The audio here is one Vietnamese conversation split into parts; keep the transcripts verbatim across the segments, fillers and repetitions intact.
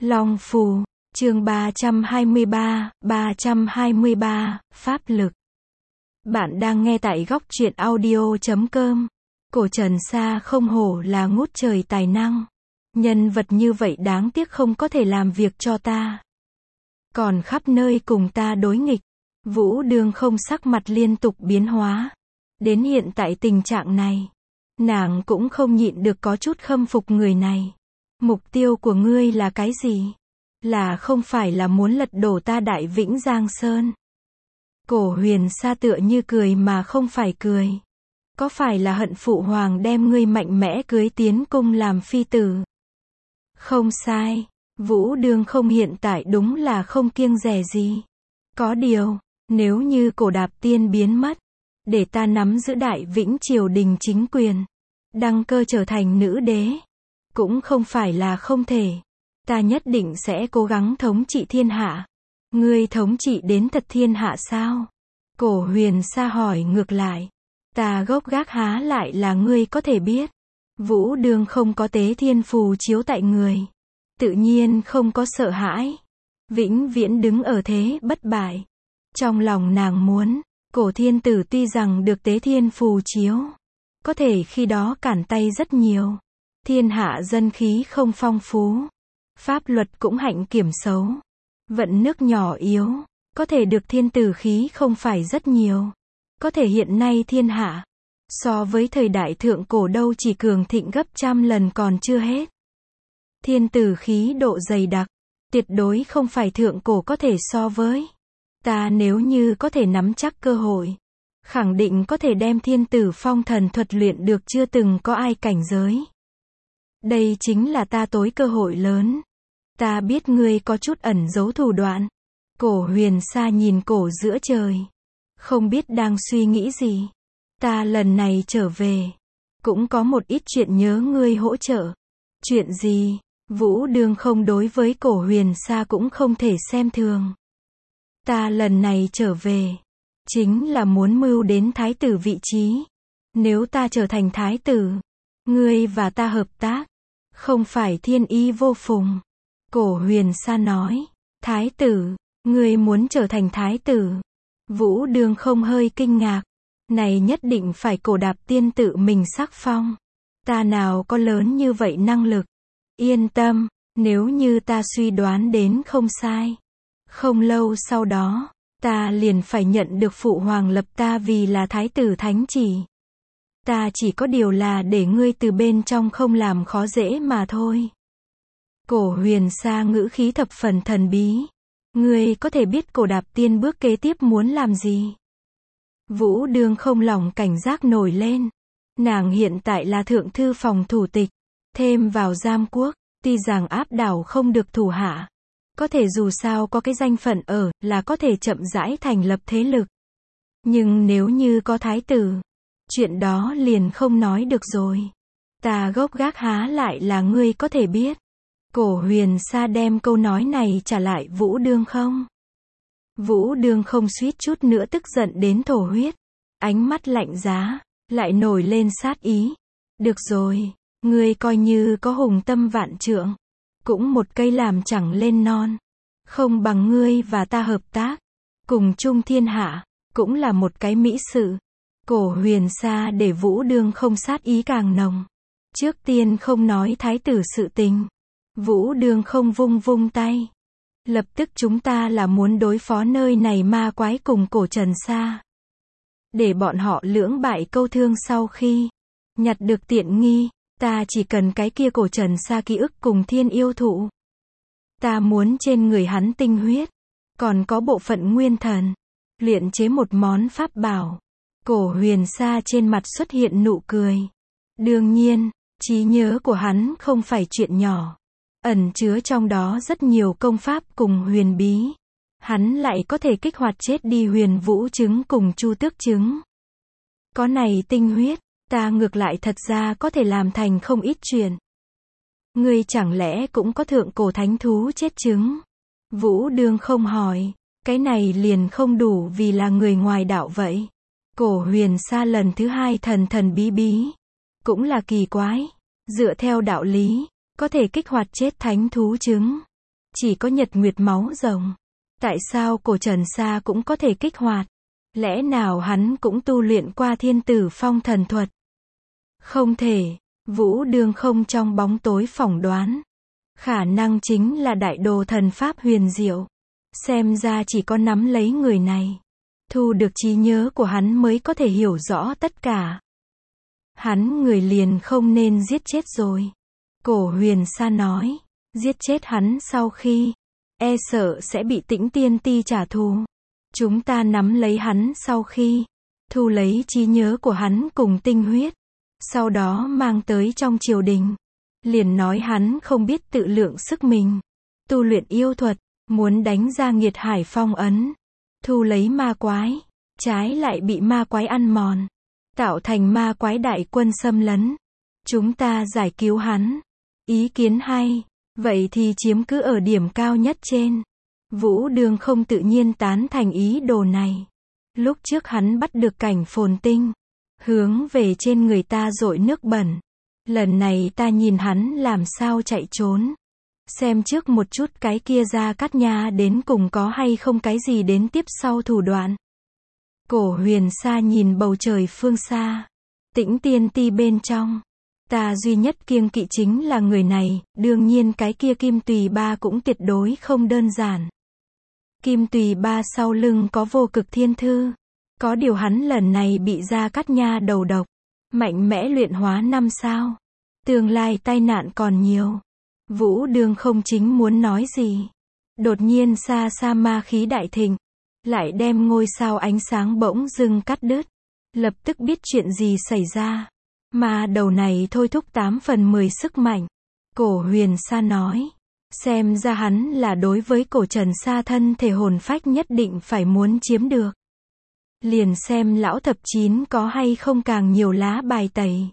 Long phù, chương ba trăm hai mươi ba, ba trăm hai mươi ba, pháp lực. Bạn đang nghe tại góc truyện audio chấm com. Cổ Trần Sa không hổ là ngút trời tài năng. Nhân vật như vậy đáng tiếc không có thể làm việc cho ta. Còn khắp nơi cùng ta đối nghịch. Vũ Đường không sắc mặt liên tục biến hóa. Đến hiện tại tình trạng này, nàng cũng không nhịn được có chút khâm phục người này. Mục tiêu của ngươi là cái gì? Là không phải là muốn lật đổ ta Đại Vĩnh Giang Sơn? Cổ Huyền Sa tựa như cười mà không phải cười. Có phải là hận phụ hoàng đem ngươi mạnh mẽ cưới tiến cung làm phi tử? Không sai, Vũ Đường không hiện tại đúng là không kiêng dè gì. Có điều, nếu như Cổ Đạp Tiên biến mất, để ta nắm giữ Đại Vĩnh triều đình chính quyền, đăng cơ trở thành nữ đế, cũng không phải là không thể. Ta nhất định sẽ cố gắng thống trị thiên hạ. Ngươi thống trị đến thật thiên hạ sao? Cổ Huyền Sa hỏi ngược lại. Ta gốc gác há lại là ngươi có thể biết. Vũ Đường không có tế thiên phù chiếu tại người, tự nhiên không có sợ hãi, vĩnh viễn đứng ở thế bất bại. Trong lòng nàng muốn, Cổ thiên tử tuy rằng được tế thiên phù chiếu, có thể khi đó cản tay rất nhiều. Thiên hạ dân khí không phong phú, pháp luật cũng hạnh kiểm xấu, vận nước nhỏ yếu, có thể được thiên tử khí không phải rất nhiều. Có thể hiện nay thiên hạ, so với thời đại thượng cổ đâu chỉ cường thịnh gấp trăm lần còn chưa hết. Thiên tử khí độ dày đặc, tuyệt đối không phải thượng cổ có thể so với. Ta nếu như có thể nắm chắc cơ hội, khẳng định có thể đem thiên tử phong thần thuật luyện được chưa từng có ai cảnh giới. Đây chính là ta tối cơ hội lớn. Ta biết ngươi có chút ẩn giấu thủ đoạn. Cổ Huyền Sa nhìn cổ giữa trời, không biết đang suy nghĩ gì. Ta lần này trở về, cũng có một ít chuyện nhớ ngươi hỗ trợ. Chuyện gì? Vũ Đường không đối với Cổ Huyền Sa cũng không thể xem thường. Ta lần này trở về, chính là muốn mưu đến thái tử vị trí. Nếu ta trở thành thái tử, ngươi và ta hợp tác, không phải thiên ý vô phùng. Cổ Huyền Sa nói. Thái tử, ngươi muốn trở thành thái tử? Vũ Đường không hơi kinh ngạc. Này nhất định phải Cổ Đạp Tiên tự mình sắc phong. Ta nào có lớn như vậy năng lực. Yên tâm, nếu như ta suy đoán đến không sai, không lâu sau đó, ta liền phải nhận được phụ hoàng lập ta vì là thái tử thánh chỉ. Ta chỉ có điều là để ngươi từ bên trong không làm khó dễ mà thôi. Cổ Huyền Sa ngữ khí thập phần thần bí. Ngươi có thể biết Cổ Đạp Tiên bước kế tiếp muốn làm gì? Vũ Đường không lòng cảnh giác nổi lên. Nàng hiện tại là thượng thư phòng thủ tịch, thêm vào giam quốc, tuy rằng áp đảo không được thủ hạ, có thể dù sao có cái danh phận ở, là có thể chậm rãi thành lập thế lực. Nhưng nếu như có thái tử, chuyện đó liền không nói được rồi. Ta gốc gác há lại là ngươi có thể biết. Cổ Huyền Sa đem câu nói này trả lại Vũ Đường không. Vũ Đường không suýt chút nữa tức giận đến thổ huyết. Ánh mắt lạnh giá, lại nổi lên sát ý. Được rồi, ngươi coi như có hùng tâm vạn trượng, cũng một cây làm chẳng lên non. Không bằng ngươi và ta hợp tác, cùng chung thiên hạ, cũng là một cái mỹ sự. Cổ Huyền Sa để Vũ Đường không sát ý càng nồng. Trước tiên không nói thái tử sự tình. Vũ Đường không vung vung tay. Lập tức chúng ta là muốn đối phó nơi này ma quái cùng Cổ Trần Sa. Để bọn họ lưỡng bại câu thương sau khi nhặt được tiện nghi, ta chỉ cần cái kia Cổ Trần Sa ký ức cùng thiên yêu thụ. Ta muốn trên người hắn tinh huyết, còn có bộ phận nguyên thần, luyện chế một món pháp bảo. Cổ Huyền Sa trên mặt xuất hiện nụ cười. Đương nhiên, trí nhớ của hắn không phải chuyện nhỏ. Ẩn chứa trong đó rất nhiều công pháp cùng huyền bí. Hắn lại có thể kích hoạt chết đi huyền vũ trứng cùng chu tước trứng. Có này tinh huyết, ta ngược lại thật ra có thể làm thành không ít chuyện. Ngươi chẳng lẽ cũng có thượng cổ thánh thú chết trứng? Vũ Đường không hỏi. Cái này liền không đủ vì là người ngoài đạo vậy. Cổ Huyền Sa lần thứ hai thần thần bí bí. Cũng là kỳ quái. Dựa theo đạo lý, có thể kích hoạt chết thánh thú trứng, Chỉ có nhật nguyệt máu rồng. Tại sao cổ Trần Sa cũng có thể kích hoạt? Lẽ nào hắn cũng tu luyện qua thiên tử phong thần thuật? Không thể. Vũ Đương không trong bóng tối phỏng đoán. Khả năng chính là đại đồ thần pháp huyền diệu. Xem ra chỉ có nắm lấy người này, thu được trí nhớ của hắn mới có thể hiểu rõ tất cả. Hắn người liền không nên giết chết rồi. Cổ Huyền Sa nói, giết chết hắn sau khi, e sợ sẽ bị Tĩnh Tiên Ti trả thù. Chúng ta nắm lấy hắn sau khi, thu lấy trí nhớ của hắn cùng tinh huyết, sau đó mang tới trong triều đình. Liền nói hắn không biết tự lượng sức mình, tu luyện yêu thuật, muốn đánh ra nghiệt hải phong ấn, thu lấy ma quái, trái lại bị ma quái ăn mòn, tạo thành ma quái đại quân xâm lấn. Chúng ta giải cứu hắn. Ý kiến hay, vậy thì chiếm cứ ở điểm cao nhất trên. Vũ Đương không tự nhiên tán thành ý đồ này. Lúc trước hắn bắt được cảnh phồn tinh, hướng về trên người ta dội nước bẩn. Lần này ta nhìn hắn làm sao chạy trốn. Xem trước một chút cái kia Gia Cát Nha đến cùng có hay không cái gì đến tiếp sau thủ đoạn. Cổ Huyền Sa nhìn bầu trời phương xa. Tĩnh Tiên Ti bên trong. Ta duy nhất kiêng kỵ chính là người này, đương nhiên cái kia Kim Tùy Ba cũng tuyệt đối không đơn giản. Kim Tùy Ba sau lưng có vô cực thiên thư. Có điều hắn lần này bị Gia Cát Nha đầu độc. Mạnh mẽ luyện hóa năm sao. Tương lai tai nạn còn nhiều. Vũ Đương không chính muốn nói gì. Đột nhiên xa xa ma khí đại thịnh. Lại đem ngôi sao ánh sáng bỗng dưng cắt đứt. Lập tức biết chuyện gì xảy ra. Mà đầu này thôi thúc tám phần mười sức mạnh. Cổ Huyền Sa nói. Xem ra hắn là đối với cổ Trần Sa thân thể hồn phách nhất định phải muốn chiếm được. Liền xem lão thập chín có hay không càng nhiều lá bài tẩy.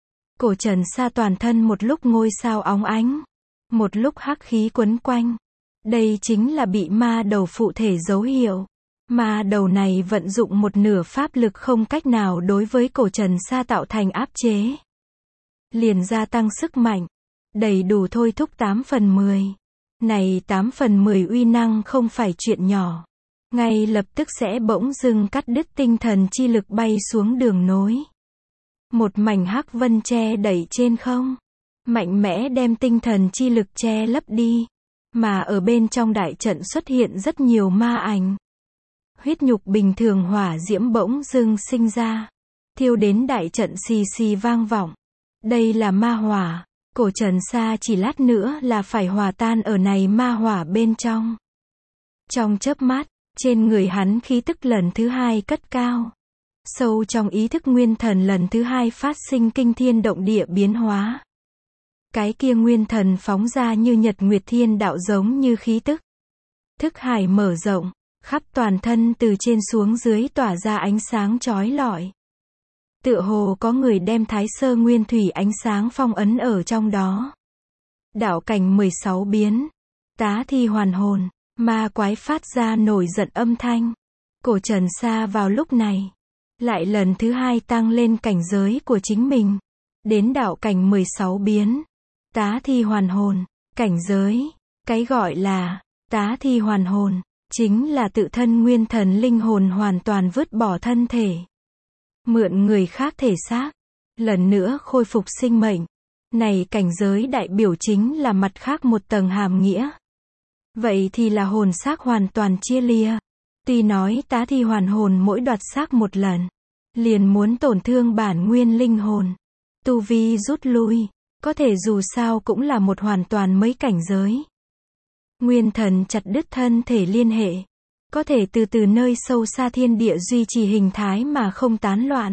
Cổ Trần Sa toàn thân một lúc ngôi sao óng ánh. Một lúc hắc khí quấn quanh. Đây chính là bị ma đầu phụ thể dấu hiệu. Ma đầu này vận dụng một nửa pháp lực không cách nào đối với cổ Trần Sa tạo thành áp chế. Liền gia tăng sức mạnh. Đầy đủ thôi thúc tám phần mười. Này tám phần mười uy năng không phải chuyện nhỏ. Ngay lập tức sẽ bỗng dưng cắt đứt tinh thần chi lực bay xuống đường nối. Một mảnh hắc vân che đẩy trên không. Mạnh mẽ đem tinh thần chi lực che lấp đi. Mà ở bên trong đại trận xuất hiện rất nhiều ma ảnh. Huyết nhục bình thường hỏa diễm bỗng dưng sinh ra. Thiêu đến đại trận xì xì vang vọng. Đây là ma hỏa. Cổ Trần Sa chỉ lát nữa là phải hòa tan ở này ma hỏa bên trong. Trong chớp mắt, trên người hắn khí tức lần thứ hai cất cao. Sâu trong ý thức nguyên thần lần thứ hai phát sinh kinh thiên động địa biến hóa. Cái kia nguyên thần phóng ra như nhật nguyệt thiên đạo giống như khí tức. Thức hải mở rộng, khắp toàn thân từ trên xuống dưới tỏa ra ánh sáng chói lọi. Tựa hồ có người đem Thái Sơ Nguyên Thủy ánh sáng phong ấn ở trong đó. Đạo cảnh mười sáu biến. Tá thi hoàn hồn. Ma quái phát ra nổi giận âm thanh. Cổ Trần Sa vào lúc này lại lần thứ hai tăng lên cảnh giới của chính mình. Đến đạo cảnh mười sáu biến. Tá thi hoàn hồn. Cảnh giới. Cái gọi là tá thi hoàn hồn chính là tự thân nguyên thần linh hồn hoàn toàn vứt bỏ thân thể. Mượn người khác thể xác. Lần nữa khôi phục sinh mệnh. Này cảnh giới đại biểu chính là mặt khác một tầng hàm nghĩa. Vậy thì là hồn xác hoàn toàn chia lìa. Tuy nói tá thi hoàn hồn mỗi đoạt xác một lần, liền muốn tổn thương bản nguyên linh hồn. Tu vi rút lui. Có thể dù sao cũng là một hoàn toàn mới cảnh giới. Nguyên thần chặt đứt thân thể liên hệ. Có thể từ từ nơi sâu xa thiên địa duy trì hình thái mà không tán loạn.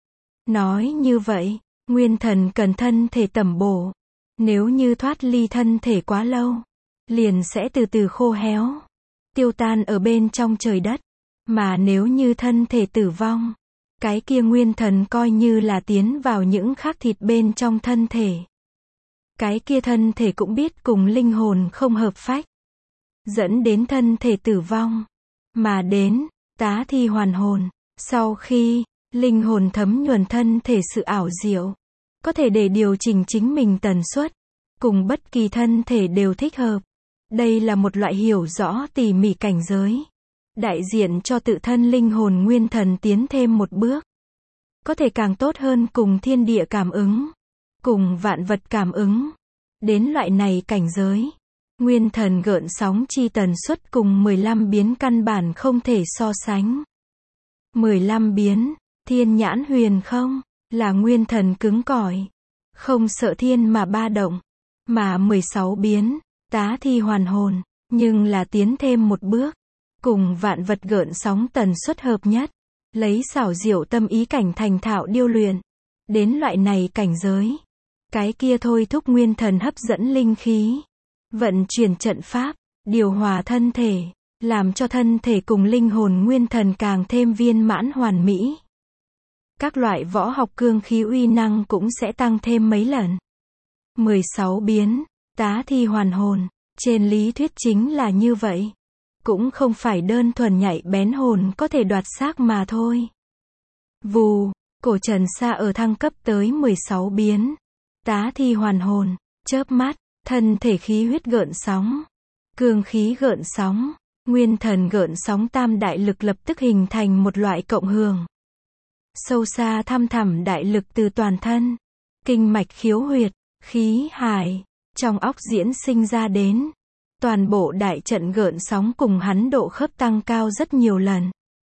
Nói như vậy, nguyên thần cần thân thể tẩm bổ. Nếu như thoát ly thân thể quá lâu, liền sẽ từ từ khô héo, tiêu tan ở bên trong trời đất. Mà nếu như thân thể tử vong, cái kia nguyên thần coi như là tiến vào những khác thịt bên trong thân thể. Cái kia thân thể cũng biết cùng linh hồn không hợp phách, dẫn đến thân thể tử vong. Mà đến tá thi hoàn hồn, sau khi linh hồn thấm nhuần thân thể sự ảo diệu, có thể để điều chỉnh chính mình tần suất, cùng bất kỳ thân thể đều thích hợp. Đây là một loại hiểu rõ tỉ mỉ cảnh giới, đại diện cho tự thân linh hồn nguyên thần tiến thêm một bước. Có thể càng tốt hơn cùng thiên địa cảm ứng, cùng vạn vật cảm ứng. Đến loại này cảnh giới, nguyên thần gợn sóng chi tần suất cùng mười lăm biến căn bản không thể so sánh. mười lăm biến, thiên nhãn huyền không, là nguyên thần cứng cỏi, không sợ thiên mà ba động, mà mười sáu biến, tá thi hoàn hồn, nhưng là tiến thêm một bước, cùng vạn vật gợn sóng tần suất hợp nhất, lấy xảo diệu tâm ý cảnh thành thạo điêu luyện. Đến loại này cảnh giới, cái kia thôi thúc nguyên thần hấp dẫn linh khí, vận chuyển trận pháp, điều hòa thân thể, làm cho thân thể cùng linh hồn nguyên thần càng thêm viên mãn hoàn mỹ. Các loại võ học cương khí uy năng cũng sẽ tăng thêm mấy lần. mười sáu biến, tá thi hoàn hồn, trên lý thuyết chính là như vậy. Cũng không phải đơn thuần nhạy bén hồn có thể đoạt xác mà thôi. Vù, cổ Trần Sa ở thăng cấp tới mười sáu biến, tá thi hoàn hồn, chớp mắt, thân thể khí huyết gợn sóng, cương khí gợn sóng, nguyên thần gợn sóng tam đại lực lập tức hình thành một loại cộng hưởng. Sâu xa thăm thẳm đại lực từ toàn thân, kinh mạch khiếu huyệt, khí hải, trong óc diễn sinh ra đến. Toàn bộ đại trận gợn sóng cùng hắn độ khớp tăng cao rất nhiều lần.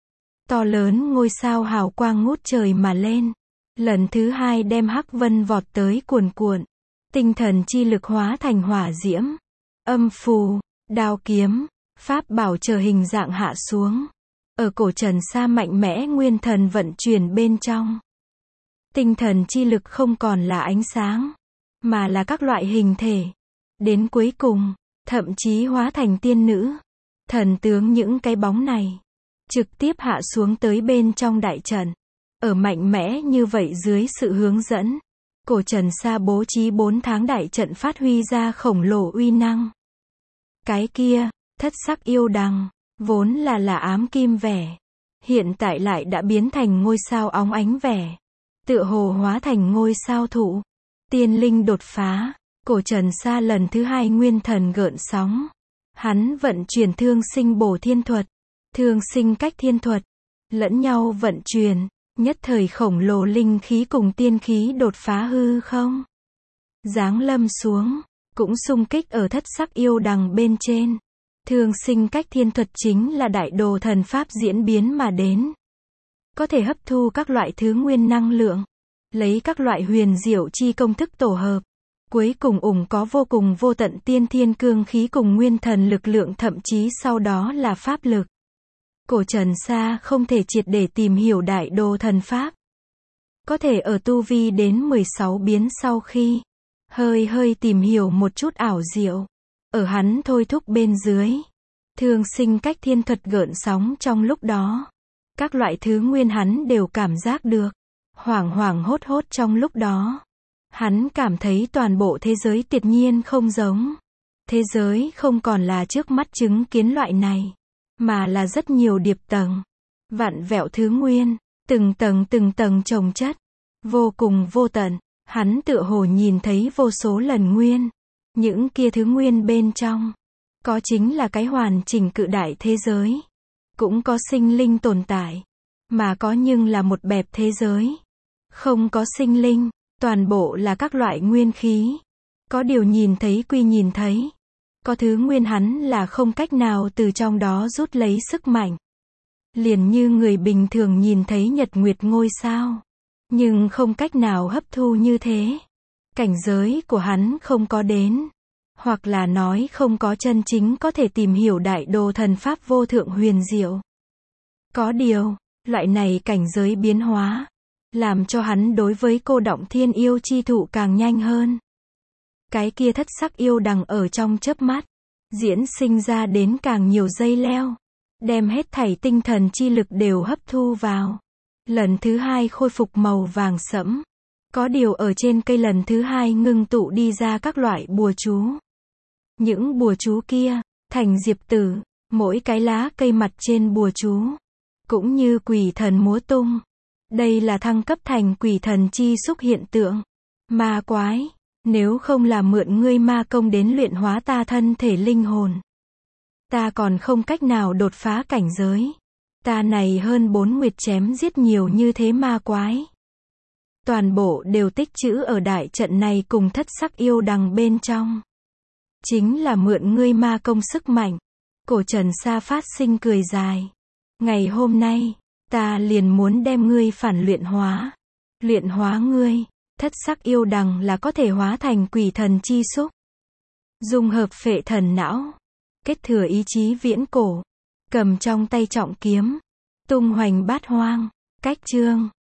To lớn ngôi sao hào quang ngút trời mà lên. Lần thứ hai đem hắc vân vọt tới cuồn cuộn. Tinh thần chi lực hóa thành hỏa diễm. Âm phù, đao kiếm, pháp bảo chờ hình dạng hạ xuống. Ở cổ Trần Sa mạnh mẽ nguyên thần vận chuyển bên trong. Tinh thần chi lực không còn là ánh sáng, mà là các loại hình thể. Đến cuối cùng, thậm chí hóa thành tiên nữ, thần tướng những cái bóng này, trực tiếp hạ xuống tới bên trong đại trận. Ở mạnh mẽ như vậy dưới sự hướng dẫn, cổ Trần Sa bố trí bốn tháng đại trận phát huy ra khổng lồ uy năng. Cái kia, thất sắc yêu đằng, vốn là là ám kim vẻ, hiện tại lại đã biến thành ngôi sao óng ánh vẻ, tựa hồ hóa thành ngôi sao thụ. Tiên linh đột phá. Cổ Trần Sa lần thứ hai nguyên thần gợn sóng. Hắn vận chuyển thương sinh bổ thiên thuật, thương sinh cách thiên thuật, lẫn nhau vận chuyển, nhất thời khổng lồ linh khí cùng tiên khí đột phá hư không. Giáng lâm xuống, cũng xung kích ở thất sắc yêu đằng bên trên. Thương sinh cách thiên thuật chính là đại đồ thần pháp diễn biến mà đến. Có thể hấp thu các loại thứ nguyên năng lượng, lấy các loại huyền diệu chi công thức tổ hợp. Cuối cùng ủng có vô cùng vô tận tiên thiên cương khí cùng nguyên thần lực lượng, thậm chí sau đó là pháp lực. Cổ Trần Sa không thể triệt để tìm hiểu đại đồ thần pháp. Có thể ở tu vi đến mười sáu biến sau khi, hơi hơi tìm hiểu một chút ảo diệu. Ở hắn thôi thúc bên dưới, thương sinh cách thiên thuật gợn sóng trong lúc đó. Các loại thứ nguyên hắn đều cảm giác được. Hoảng hoảng hốt hốt trong lúc đó. Hắn cảm thấy toàn bộ thế giới tuyệt nhiên không giống. Thế giới không còn là trước mắt chứng kiến loại này, mà là rất nhiều điệp tầng, vặn vẹo thứ nguyên, từng tầng từng tầng chồng chất, vô cùng vô tận. Hắn tựa hồ nhìn thấy vô số lần nguyên. Những kia thứ nguyên bên trong, có chính là cái hoàn chỉnh cự đại thế giới. Cũng có sinh linh tồn tại, mà có nhưng là một bẹp thế giới. Không có sinh linh. Toàn bộ là các loại nguyên khí. Có điều nhìn thấy quy nhìn thấy. Có thứ nguyên hắn là không cách nào từ trong đó rút lấy sức mạnh. Liền như người bình thường nhìn thấy nhật nguyệt ngôi sao. Nhưng không cách nào hấp thu như thế. Cảnh giới của hắn không có đến. Hoặc là nói không có chân chính có thể tìm hiểu đại đồ thần pháp vô thượng huyền diệu. Có điều, loại này cảnh giới biến hóa, làm cho hắn đối với cô động thiên yêu chi thụ càng nhanh hơn. Cái kia thất sắc yêu đằng ở trong chớp mắt, diễn sinh ra đến càng nhiều dây leo, đem hết thảy tinh thần chi lực đều hấp thu vào. Lần thứ hai khôi phục màu vàng sẫm. Có điều ở trên cây lần thứ hai ngưng tụ đi ra các loại bùa chú. Những bùa chú kia, thành diệp tử, mỗi cái lá cây mặt trên bùa chú, cũng như quỷ thần múa tung. Đây là thăng cấp thành quỷ thần chi xúc hiện tượng. Ma quái, Nếu không là mượn ngươi ma công đến luyện hóa ta thân thể linh hồn, ta còn không cách nào đột phá cảnh giới. Ta này hơn bốn nguyệt chém giết nhiều như thế ma quái, toàn bộ đều tích trữ ở đại trận này cùng thất sắc yêu đằng bên trong. Chính là mượn ngươi ma công sức mạnh. Cổ Trần Sa phát sinh cười dài. Ngày hôm nay, ta liền muốn đem ngươi phản luyện hóa. Luyện hóa ngươi, thất sắc yêu đằng là có thể hóa thành quỷ thần chi xúc. Dung hợp phệ thần não. Kết thừa ý chí viễn cổ. Cầm trong tay trọng kiếm. Tung hoành bát hoang. Cách chương.